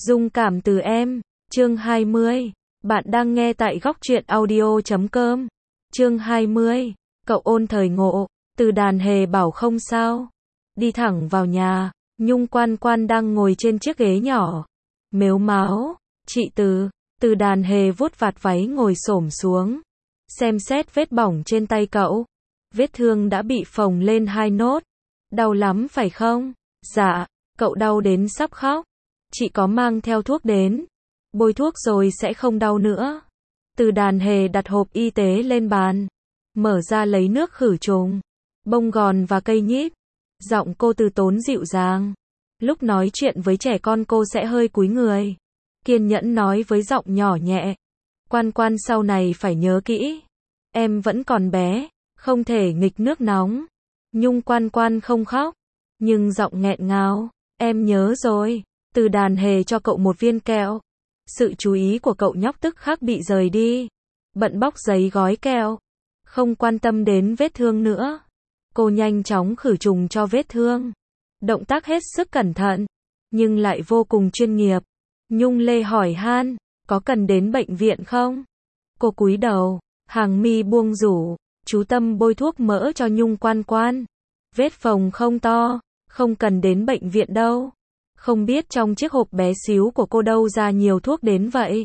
Dung cảm từ em, chương 20. Bạn đang nghe tại góc truyện audio.com. Chương 20. Cậu ôn thời ngộ, Từ Đàn Hề bảo không sao. Đi thẳng vào nhà, Nhung Quan Quan đang ngồi trên chiếc ghế nhỏ. Mếu máo, chị Từ Đàn Hề vuốt vạt váy ngồi xổm xuống. Xem xét vết bỏng trên tay cậu. Vết thương đã bị phồng lên 2 nốt. Đau lắm phải không? Dạ, cậu đau đến sắp khóc. Chị có mang theo thuốc đến. Bôi thuốc rồi sẽ không đau nữa. Từ Đàn Hề đặt hộp y tế lên bàn. Mở ra lấy nước khử trùng, bông gòn và cây nhíp. Giọng cô từ tốn dịu dàng. Lúc nói chuyện với trẻ con cô sẽ hơi cúi người. Kiên nhẫn nói với giọng nhỏ nhẹ. Quan Quan sau này phải nhớ kỹ. Em vẫn còn bé, không thể nghịch nước nóng. Nhung Quan Quan không khóc, nhưng giọng nghẹn ngào. Em nhớ rồi. Từ Đàn Hề cho cậu một viên kẹo. Sự chú ý của cậu nhóc tức khắc bị rời đi. Bận bóc giấy gói kẹo. Không quan tâm đến vết thương nữa. Cô nhanh chóng khử trùng cho vết thương. Động tác hết sức cẩn thận, nhưng lại vô cùng chuyên nghiệp. Nhung Lê hỏi han, có cần đến bệnh viện không? Cô cúi đầu, hàng mi buông rủ, chú tâm bôi thuốc mỡ cho Nhung Quan Quan. Vết phồng không to, không cần đến bệnh viện đâu. Không biết trong chiếc hộp bé xíu của cô đâu ra nhiều thuốc đến vậy.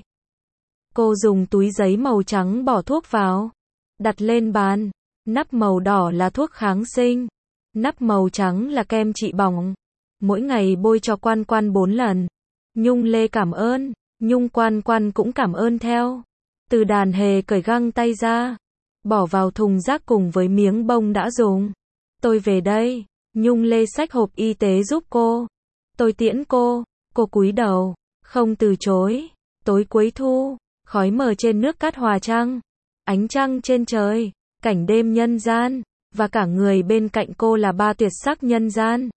Cô dùng túi giấy màu trắng bỏ thuốc vào, đặt lên bàn. Nắp màu đỏ là thuốc kháng sinh, nắp màu trắng là kem trị bỏng. Mỗi ngày bôi cho Quan Quan 4 lần. Nhung Lê cảm ơn, Nhung Quan Quan cũng cảm ơn theo. Từ Đàn Hề cởi găng tay ra, bỏ vào thùng rác cùng với miếng bông đã dùng. Tôi về đây. Nhung Lê xách hộp y tế giúp cô. Tôi tiễn cô cúi đầu, không từ chối. Tối cuối thu, khói mờ trên nước cát hòa trăng, ánh trăng trên trời, cảnh đêm nhân gian, và cả người bên cạnh cô là ba tuyệt sắc nhân gian.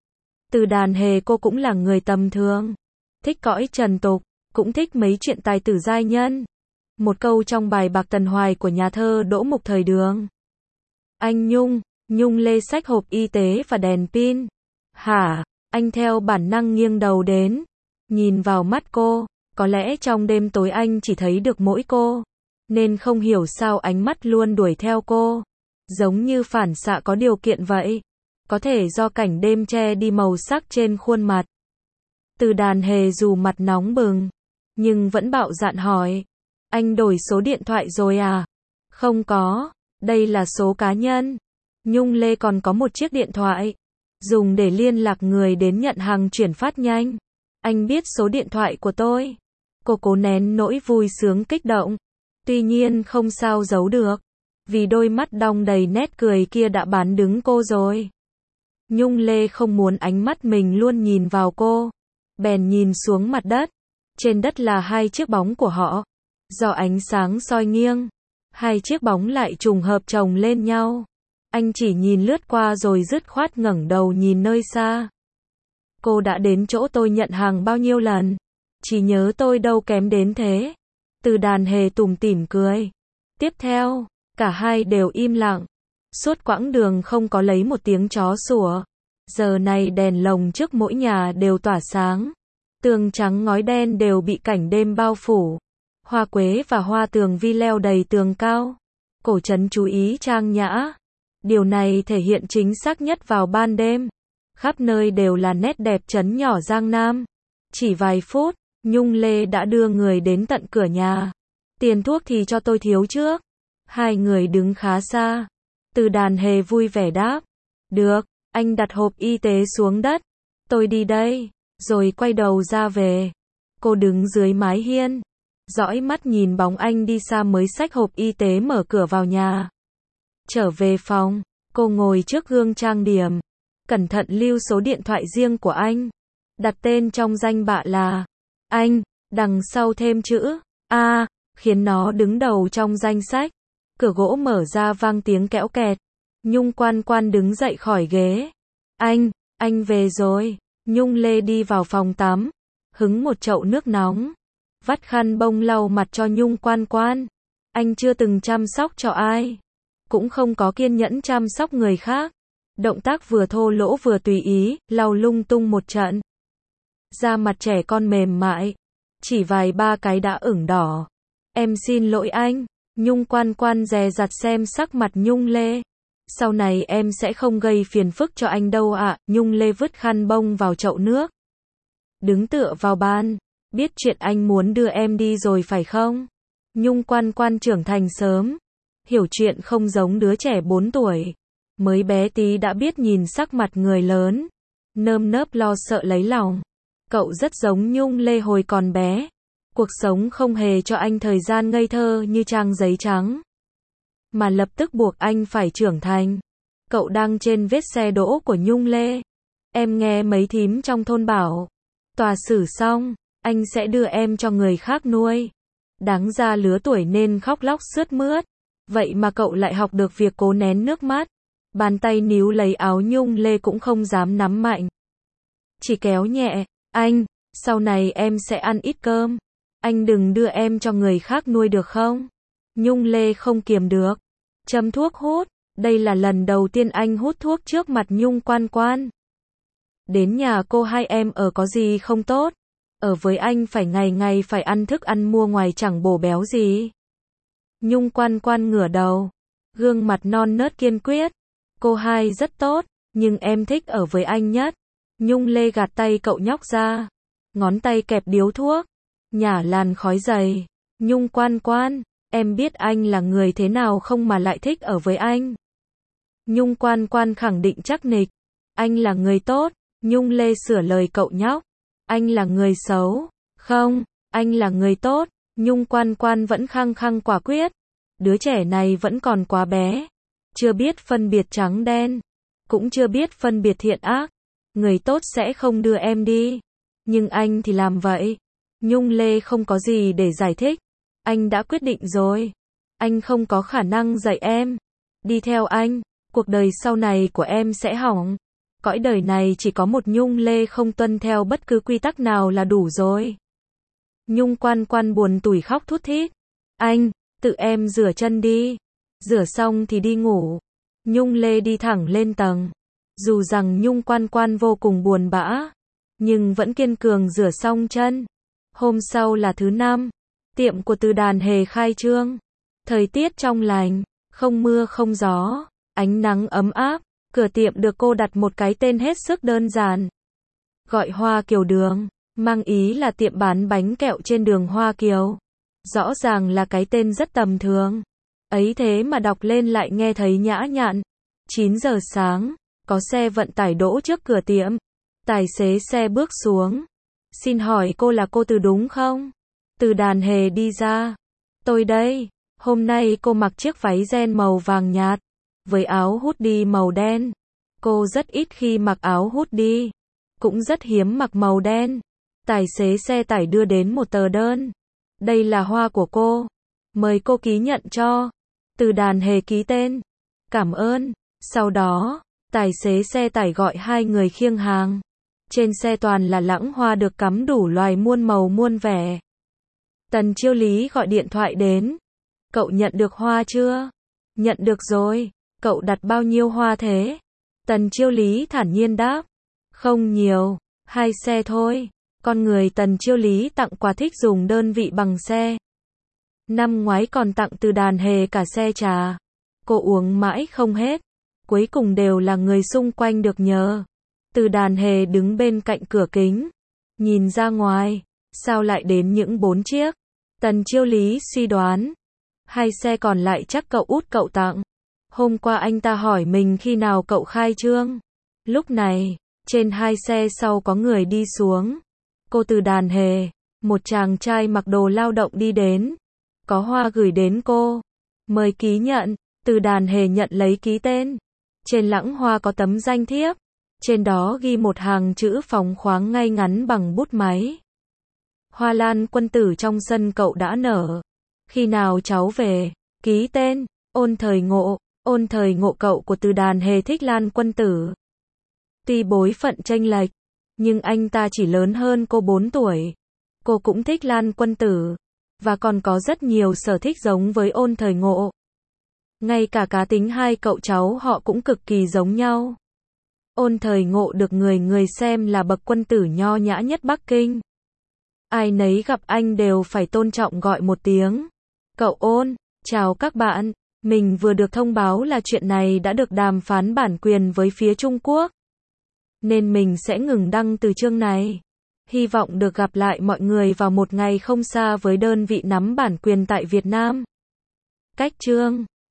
Từ Đàn Hề cô cũng là người tầm thường, thích cõi trần tục, cũng thích mấy chuyện tài tử giai nhân. Một câu trong bài Bạc Tần Hoài của nhà thơ Đỗ Mục thời Đường. Anh Nhung Lê xách hộp y tế và đèn pin. Hả? Anh theo bản năng nghiêng đầu đến, nhìn vào mắt cô. Có lẽ trong đêm tối anh chỉ thấy được mỗi cô, nên không hiểu sao ánh mắt luôn đuổi theo cô. Giống như phản xạ có điều kiện vậy. Có thể do cảnh đêm che đi màu sắc trên khuôn mặt. Từ Đàn Hề dù mặt nóng bừng, nhưng vẫn bạo dạn hỏi. Anh đổi số điện thoại rồi à? Không có, đây là số cá nhân. Nhung Lê còn có một chiếc điện thoại, dùng để liên lạc người đến nhận hàng chuyển phát nhanh. Anh biết số điện thoại của tôi. Cô cố nén nỗi vui sướng kích động. Tuy nhiên không sao giấu được, vì đôi mắt đong đầy nét cười kia đã bán đứng cô rồi. Nhung Lê không muốn ánh mắt mình luôn nhìn vào cô, bèn nhìn xuống mặt đất. Trên đất là 2 chiếc bóng của họ. Do ánh sáng soi nghiêng, 2 chiếc bóng lại trùng hợp chồng lên nhau. Anh chỉ nhìn lướt qua rồi dứt khoát ngẩng đầu nhìn nơi xa. Cô đã đến chỗ tôi nhận hàng bao nhiêu lần? Chỉ nhớ tôi đâu kém đến thế. Từ Đàn Hề tủm tỉm cười. Tiếp theo, cả hai đều im lặng. Suốt quãng đường không có lấy một tiếng chó sủa. Giờ này đèn lồng trước mỗi nhà đều tỏa sáng. Tường trắng ngói đen đều bị cảnh đêm bao phủ. Hoa quế và hoa tường vi leo đầy tường cao. Cổ trấn chú ý trang nhã. Điều này thể hiện chính xác nhất vào ban đêm. Khắp nơi đều là nét đẹp trấn nhỏ Giang Nam. Chỉ vài phút, Nhung Lê đã đưa người đến tận cửa nhà. Tiền thuốc thì cho tôi thiếu trước. 2 người đứng khá xa. Từ Đàn Hề vui vẻ đáp. Được, anh đặt hộp y tế xuống đất. Tôi đi đây. Rồi quay đầu ra về. Cô đứng dưới mái hiên, dõi mắt nhìn bóng anh đi xa mới xách hộp y tế mở cửa vào nhà. Trở về phòng, cô ngồi trước gương trang điểm, cẩn thận lưu số điện thoại riêng của anh. Đặt tên trong danh bạ là anh, đằng sau thêm chữ A, khiến nó đứng đầu trong danh sách. Cửa gỗ mở ra vang tiếng kéo kẹt. Nhung Quan Quan đứng dậy khỏi ghế. Anh về rồi. Nhung Lê đi vào phòng tắm, hứng một chậu nước nóng, vắt khăn bông lau mặt cho Nhung Quan Quan. Anh chưa từng chăm sóc cho ai, cũng không có kiên nhẫn chăm sóc người khác. Động tác vừa thô lỗ vừa tùy ý, lau lung tung một trận. Da mặt trẻ con mềm mại, chỉ vài ba cái đã ửng đỏ. Em xin lỗi anh. Nhung Quan Quan dè dặt xem sắc mặt Nhung Lê. Sau này em sẽ không gây phiền phức cho anh đâu ạ. Nhung Lê vứt khăn bông vào chậu nước. Đứng tựa vào bàn. Biết chuyện anh muốn đưa em đi rồi phải không? Nhung Quan Quan trưởng thành sớm. Hiểu chuyện không giống đứa trẻ 4 tuổi. Mới bé tí đã biết nhìn sắc mặt người lớn. Nơm nớp lo sợ lấy lòng. Cậu rất giống Nhung Lê hồi còn bé. Cuộc sống không hề cho anh thời gian ngây thơ như trang giấy trắng, mà lập tức buộc anh phải trưởng thành. Cậu đang trên vết xe đỗ của Nhung Lê. Em nghe mấy thím trong thôn bảo, tòa xử xong, anh sẽ đưa em cho người khác nuôi. Đáng ra lứa tuổi nên khóc lóc sướt mướt. Vậy mà cậu lại học được việc cố nén nước mắt. Bàn tay níu lấy áo Nhung Lê cũng không dám nắm mạnh. Chỉ kéo nhẹ, anh, sau này em sẽ ăn ít cơm. Anh đừng đưa em cho người khác nuôi được không? Nhung Lê không kiềm được. Châm thuốc hút. Đây là lần đầu tiên anh hút thuốc trước mặt Nhung Quan Quan. Đến nhà cô hai em ở có gì không tốt? Ở với anh phải ngày ngày phải ăn thức ăn mua ngoài chẳng bổ béo gì. Nhung Quan Quan ngửa đầu. Gương mặt non nớt kiên quyết. Cô hai rất tốt, nhưng em thích ở với anh nhất. Nhung Lê gạt tay cậu nhóc ra. Ngón tay kẹp điếu thuốc. Nhả làn khói dày. Nhung Quan Quan, em biết anh là người thế nào không mà lại thích ở với anh. Nhung Quan Quan khẳng định chắc nịch. Anh là người tốt. Nhung Lê sửa lời cậu nhóc. Anh là người xấu. Không, anh là người tốt. Nhung Quan Quan vẫn khăng khăng quả quyết. Đứa trẻ này vẫn còn quá bé. Chưa biết phân biệt trắng đen. Cũng chưa biết phân biệt thiện ác. Người tốt sẽ không đưa em đi. Nhưng anh thì làm vậy. Nhung Lê không có gì để giải thích. Anh đã quyết định rồi. Anh không có khả năng dạy em. Đi theo anh, cuộc đời sau này của em sẽ hỏng. Cõi đời này chỉ có một Nhung Lê không tuân theo bất cứ quy tắc nào là đủ rồi. Nhung Quan Quan buồn tủi khóc thút thít. Anh, tự em rửa chân đi. Rửa xong thì đi ngủ. Nhung Lê đi thẳng lên tầng. Dù rằng Nhung Quan Quan vô cùng buồn bã, nhưng vẫn kiên cường rửa xong chân. Hôm sau là thứ năm. Tiệm của Từ Đàn Hề khai trương. Thời tiết trong lành, không mưa không gió, ánh nắng ấm áp. Cửa tiệm được cô đặt một cái tên hết sức đơn giản. Gọi Hoa Kiều Đường, mang ý là tiệm bán bánh kẹo trên đường Hoa Kiều. Rõ ràng là cái tên rất tầm thường. Ấy thế mà đọc lên lại nghe thấy nhã nhặn. 9 giờ sáng, có xe vận tải đỗ trước cửa tiệm. Tài xế xe bước xuống. Xin hỏi cô là cô Từ đúng không? Từ Đàn Hề đi ra. Tôi đây. Hôm nay cô mặc chiếc váy ren màu vàng nhạt, với áo hoodie màu đen. Cô rất ít khi mặc áo hoodie, cũng rất hiếm mặc màu đen. Tài xế xe tải đưa đến một tờ đơn. Đây là hoa của cô. Mời cô ký nhận cho. Từ Đàn Hề ký tên. Cảm ơn. Sau đó, tài xế xe tải gọi hai người khiêng hàng. Trên xe toàn là lẵng hoa được cắm đủ loài muôn màu muôn vẻ. Tần Chiêu Lý gọi điện thoại đến. Cậu nhận được hoa chưa? Nhận được rồi. Cậu đặt bao nhiêu hoa thế? Tần Chiêu Lý thản nhiên đáp. Không nhiều, 2 xe thôi. Con người Tần Chiêu Lý tặng quà thích dùng đơn vị bằng xe. Năm ngoái còn tặng Từ Đàn Hề cả xe trà. Cô uống mãi không hết. Cuối cùng đều là người xung quanh được nhờ. Từ Đàn Hề đứng bên cạnh cửa kính. Nhìn ra ngoài. Sao lại đến những 4 chiếc? Tần Chiêu Lý suy đoán. 2 xe còn lại chắc cậu út cậu tặng. Hôm qua anh ta hỏi mình khi nào cậu khai trương. Lúc này, trên 2 xe sau có người đi xuống. Cô Từ Đàn Hề, một chàng trai mặc đồ lao động đi đến. Có hoa gửi đến cô. Mời ký nhận. Từ Đàn Hề nhận lấy ký tên. Trên lẵng hoa có tấm danh thiếp. Trên đó ghi một hàng chữ phóng khoáng ngay ngắn bằng bút máy. Hoa lan quân tử trong sân cậu đã nở. Khi nào cháu về? Ký tên. Ôn Thời Ngộ. Ôn Thời Ngộ cậu của Từ Đàn Hề thích Lan quân tử. Tuy bối phận chênh lệch, nhưng anh ta chỉ lớn hơn cô 4 tuổi. Cô cũng thích Lan quân tử. Và còn có rất nhiều sở thích giống với Ôn Thời Ngộ. Ngay cả cá tính hai cậu cháu họ cũng cực kỳ giống nhau. Ôn Thời Ngộ được người người xem là bậc quân tử nho nhã nhất Bắc Kinh. Ai nấy gặp anh đều phải tôn trọng gọi một tiếng. Cậu Ôn, chào các bạn. Mình vừa được thông báo là chuyện này đã được đàm phán bản quyền với phía Trung Quốc. Nên mình sẽ ngừng đăng từ chương này. Hy vọng được gặp lại mọi người vào một ngày không xa với đơn vị nắm bản quyền tại Việt Nam. Cách chương